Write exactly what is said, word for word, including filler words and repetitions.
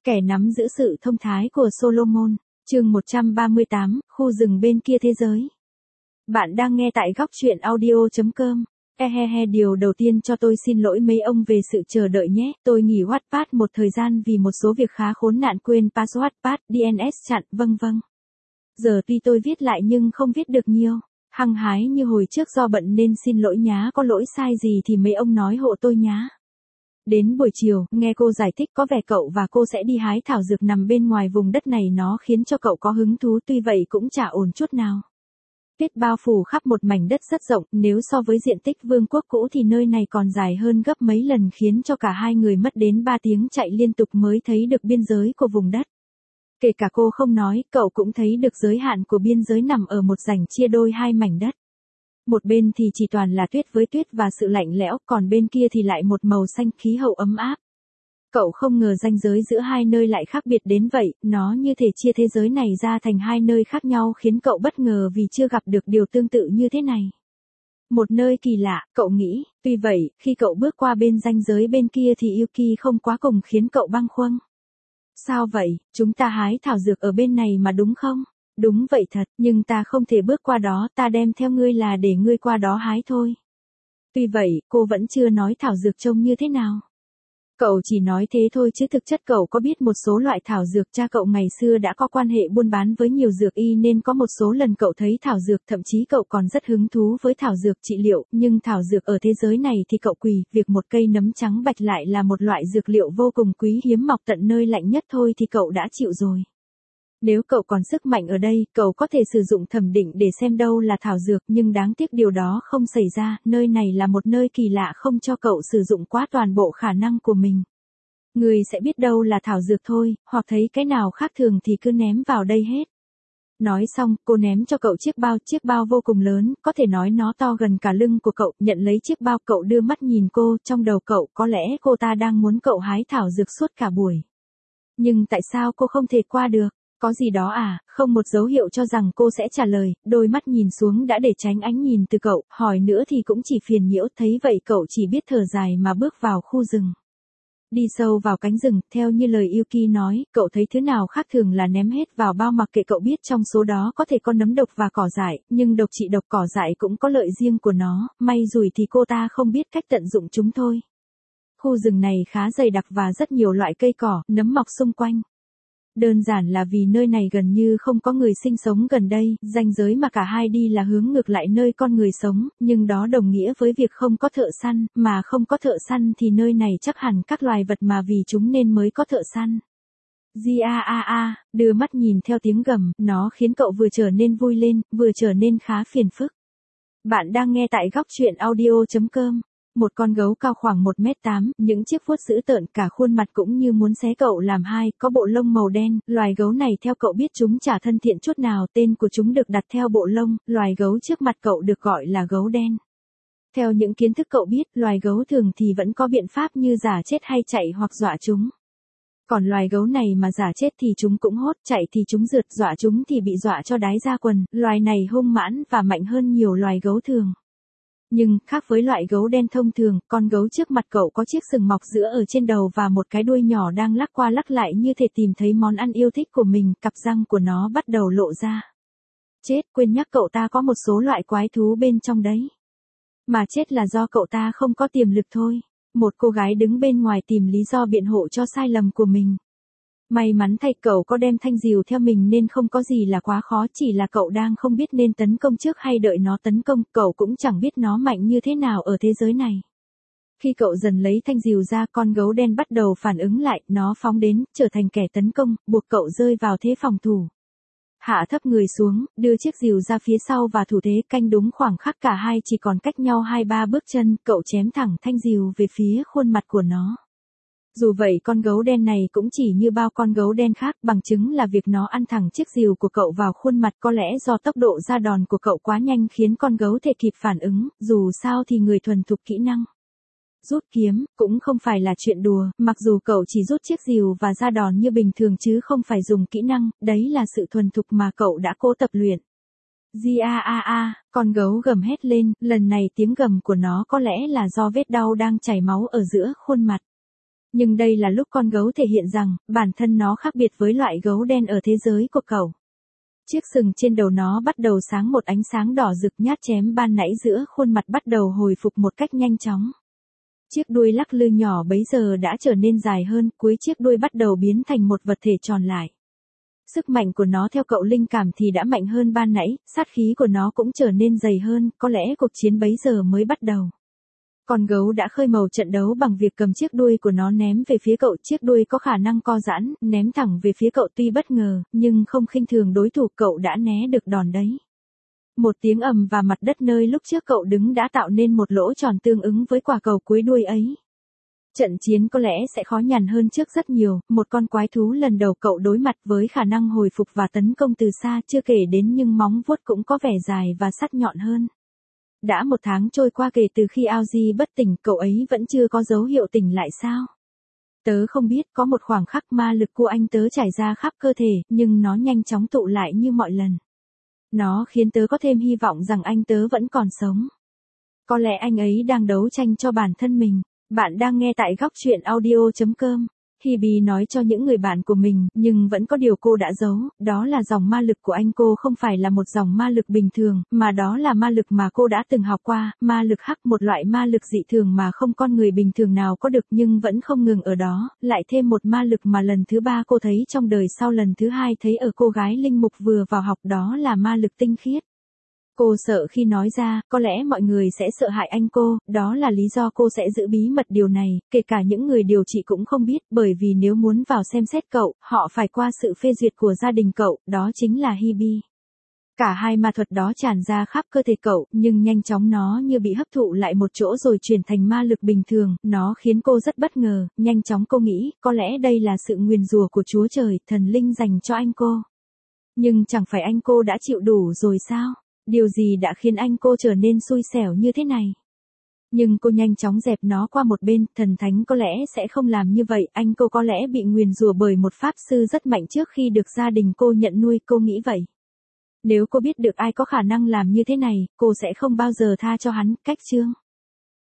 Kẻ nắm giữ sự thông thái của Solomon, chương một trăm ba mươi tám, khu rừng bên kia thế giới. Bạn đang nghe tại góc truyện audio chấm com. Ehehe, điều đầu tiên cho tôi xin lỗi mấy ông về sự chờ đợi nhé. Tôi nghỉ Wattpad một thời gian vì một số việc khá khốn nạn, quên password Wattpad, đê en ét chặn, vâng vâng. Giờ tuy tôi viết lại nhưng không viết được nhiều, hăng hái như hồi trước, do bận nên xin lỗi nhá, có lỗi sai gì thì mấy ông nói hộ tôi nhá. Đến buổi chiều, nghe cô giải thích có vẻ cậu và cô sẽ đi hái thảo dược nằm bên ngoài vùng đất này, nó khiến cho cậu có hứng thú, tuy vậy cũng chả ổn chút nào. Tuyết bao phủ khắp một mảnh đất rất rộng, nếu so với diện tích vương quốc cũ thì nơi này còn dài hơn gấp mấy lần, khiến cho cả hai người mất đến ba tiếng chạy liên tục mới thấy được biên giới của vùng đất. Kể cả cô không nói, cậu cũng thấy được giới hạn của biên giới nằm ở một ranh chia đôi hai mảnh đất. Một bên thì chỉ toàn là tuyết với tuyết và sự lạnh lẽo, còn bên kia thì lại một màu xanh, khí hậu ấm áp. Cậu không ngờ ranh giới giữa hai nơi lại khác biệt đến vậy, nó như thể chia thế giới này ra thành hai nơi khác nhau, khiến cậu bất ngờ vì chưa gặp được điều tương tự như thế này. Một nơi kỳ lạ, cậu nghĩ, tuy vậy, khi cậu bước qua bên ranh giới bên kia thì Yuki không quá cùng khiến cậu băn khoăn. Sao vậy, chúng ta hái thảo dược ở bên này mà đúng không? Đúng vậy thật, nhưng ta không thể bước qua đó, ta đem theo ngươi là để ngươi qua đó hái thôi. Tuy vậy, cô vẫn chưa nói thảo dược trông như thế nào. Cậu chỉ nói thế thôi chứ thực chất cậu có biết một số loại thảo dược, cha cậu ngày xưa đã có quan hệ buôn bán với nhiều dược y nên có một số lần cậu thấy thảo dược, thậm chí cậu còn rất hứng thú với thảo dược trị liệu, nhưng thảo dược ở thế giới này thì cậu quỳ, việc một cây nấm trắng bạch lại là một loại dược liệu vô cùng quý hiếm mọc tận nơi lạnh nhất thôi thì cậu đã chịu rồi. Nếu cậu còn sức mạnh ở đây, cậu có thể sử dụng thẩm định để xem đâu là thảo dược, nhưng đáng tiếc điều đó không xảy ra, nơi này là một nơi kỳ lạ không cho cậu sử dụng quá toàn bộ khả năng của mình. Người sẽ biết đâu là thảo dược thôi, hoặc thấy cái nào khác thường thì cứ ném vào đây hết. Nói xong, cô ném cho cậu chiếc bao, chiếc bao vô cùng lớn, có thể nói nó to gần cả lưng của cậu. Nhận lấy chiếc bao, cậu đưa mắt nhìn cô, trong đầu cậu có lẽ cô ta đang muốn cậu hái thảo dược suốt cả buổi. Nhưng tại sao cô không thể qua được? Có gì đó à? Không một dấu hiệu cho rằng cô sẽ trả lời, đôi mắt nhìn xuống đã để tránh ánh nhìn từ cậu, hỏi nữa thì cũng chỉ phiền nhiễu, thấy vậy cậu chỉ biết thở dài mà bước vào khu rừng. Đi sâu vào cánh rừng, theo như lời Yuki nói, cậu thấy thứ nào khác thường là ném hết vào bao, mặc kệ cậu biết trong số đó có thể có nấm độc và cỏ dại, nhưng độc trị độc, cỏ dại cũng có lợi riêng của nó, may rủi thì cô ta không biết cách tận dụng chúng thôi. Khu rừng này khá dày đặc và rất nhiều loại cây cỏ, nấm mọc xung quanh. Đơn giản là vì nơi này gần như không có người sinh sống gần đây, ranh giới mà cả hai đi là hướng ngược lại nơi con người sống, nhưng đó đồng nghĩa với việc không có thợ săn, mà không có thợ săn thì nơi này chắc hẳn các loài vật mà vì chúng nên mới có thợ săn. Gi a a a, đưa mắt nhìn theo tiếng gầm, nó khiến cậu vừa trở nên vui lên, vừa trở nên khá phiền phức. Bạn đang nghe tại góc truyện audio chấm com. Một con gấu cao khoảng một mét tám, những chiếc vuốt dữ tợn, cả khuôn mặt cũng như muốn xé cậu làm hai, có bộ lông màu đen, loài gấu này theo cậu biết chúng chả thân thiện chút nào, tên của chúng được đặt theo bộ lông, loài gấu trước mặt cậu được gọi là gấu đen. Theo những kiến thức cậu biết, loài gấu thường thì vẫn có biện pháp như giả chết hay chạy hoặc dọa chúng. Còn loài gấu này mà giả chết thì chúng cũng hốt, chạy thì chúng rượt, dọa chúng thì bị dọa cho đái ra quần, loài này hung mãnh và mạnh hơn nhiều loài gấu thường. Nhưng, khác với loại gấu đen thông thường, con gấu trước mặt cậu có chiếc sừng mọc giữa ở trên đầu và một cái đuôi nhỏ đang lắc qua lắc lại như thể tìm thấy món ăn yêu thích của mình, cặp răng của nó bắt đầu lộ ra. Chết, quên nhắc cậu ta có một số loại quái thú bên trong đấy. Mà chết là do cậu ta không có tiềm lực thôi. Một cô gái đứng bên ngoài tìm lý do biện hộ cho sai lầm của mình. May mắn thay cậu có đem thanh diều theo mình nên không có gì là quá khó, chỉ là cậu đang không biết nên tấn công trước hay đợi nó tấn công, cậu cũng chẳng biết nó mạnh như thế nào ở thế giới này. Khi cậu dần lấy thanh diều ra, con gấu đen bắt đầu phản ứng lại, nó phóng đến, trở thành kẻ tấn công, buộc cậu rơi vào thế phòng thủ. Hạ thấp người xuống, đưa chiếc diều ra phía sau và thủ thế, canh đúng khoảng khắc cả hai chỉ còn cách nhau hai ba bước chân, cậu chém thẳng thanh diều về phía khuôn mặt của nó. Dù vậy con gấu đen này cũng chỉ như bao con gấu đen khác, bằng chứng là việc nó ăn thẳng chiếc diều của cậu vào khuôn mặt, có lẽ do tốc độ ra đòn của cậu quá nhanh khiến con gấu thể kịp phản ứng, dù sao thì người thuần thục kỹ năng rút kiếm cũng không phải là chuyện đùa, mặc dù cậu chỉ rút chiếc diều và ra đòn như bình thường chứ không phải dùng kỹ năng, đấy là sự thuần thục mà cậu đã cố tập luyện. Gi a a a, con gấu gầm hét lên, lần này tiếng gầm của nó có lẽ là do vết đau đang chảy máu ở giữa khuôn mặt. Nhưng đây là lúc con gấu thể hiện rằng, bản thân nó khác biệt với loại gấu đen ở thế giới của cậu. Chiếc sừng trên đầu nó bắt đầu sáng một ánh sáng đỏ rực, nhát chém ban nãy giữa khuôn mặt bắt đầu hồi phục một cách nhanh chóng. Chiếc đuôi lắc lư nhỏ bấy giờ đã trở nên dài hơn, cuối chiếc đuôi bắt đầu biến thành một vật thể tròn lại. Sức mạnh của nó theo cậu linh cảm thì đã mạnh hơn ban nãy, sát khí của nó cũng trở nên dày hơn, có lẽ cuộc chiến bấy giờ mới bắt đầu. Con gấu đã khơi mào trận đấu bằng việc cầm chiếc đuôi của nó ném về phía cậu, chiếc đuôi có khả năng co giãn, ném thẳng về phía cậu tuy bất ngờ, nhưng không khinh thường đối thủ, cậu đã né được đòn đấy. Một tiếng ầm và mặt đất nơi lúc trước cậu đứng đã tạo nên một lỗ tròn tương ứng với quả cầu cuối đuôi ấy. Trận chiến có lẽ sẽ khó nhằn hơn trước rất nhiều, một con quái thú lần đầu cậu đối mặt với khả năng hồi phục và tấn công từ xa, chưa kể đến nhưng móng vuốt cũng có vẻ dài và sắc nhọn hơn. Đã một tháng trôi qua kể từ khi Aoji bất tỉnh, cậu ấy vẫn chưa có dấu hiệu tỉnh lại sao? Tớ không biết, có một khoảng khắc ma lực của anh tớ trải ra khắp cơ thể, nhưng nó nhanh chóng tụ lại như mọi lần. Nó khiến tớ có thêm hy vọng rằng anh tớ vẫn còn sống. Có lẽ anh ấy đang đấu tranh cho bản thân mình. Bạn đang nghe tại góc truyện audio chấm com. Hebe nói cho những người bạn của mình, nhưng vẫn có điều cô đã giấu, đó là dòng ma lực của anh cô không phải là một dòng ma lực bình thường, mà đó là ma lực mà cô đã từng học qua, ma lực hắc, một loại ma lực dị thường mà không con người bình thường nào có được, nhưng vẫn không ngừng ở đó, lại thêm một ma lực mà lần thứ ba cô thấy trong đời sau lần thứ hai thấy ở cô gái linh mục vừa vào học, đó là ma lực tinh khiết. Cô sợ khi nói ra, có lẽ mọi người sẽ sợ hại anh cô, đó là lý do cô sẽ giữ bí mật điều này, kể cả những người điều trị cũng không biết, bởi vì nếu muốn vào xem xét cậu, họ phải qua sự phê duyệt của gia đình cậu, đó chính là Hebe. Cả hai ma thuật đó tràn ra khắp cơ thể cậu, nhưng nhanh chóng nó như bị hấp thụ lại một chỗ rồi chuyển thành ma lực bình thường, nó khiến cô rất bất ngờ, nhanh chóng cô nghĩ, có lẽ đây là sự nguyền rủa của Chúa Trời, thần linh dành cho anh cô. Nhưng chẳng phải anh cô đã chịu đủ rồi sao? Điều gì đã khiến anh cô trở nên xui xẻo như thế này? Nhưng cô nhanh chóng dẹp nó qua một bên, thần thánh có lẽ sẽ không làm như vậy, anh cô có lẽ bị nguyền rủa bởi một pháp sư rất mạnh trước khi được gia đình cô nhận nuôi, cô nghĩ vậy. Nếu cô biết được ai có khả năng làm như thế này, cô sẽ không bao giờ tha cho hắn. Cách chương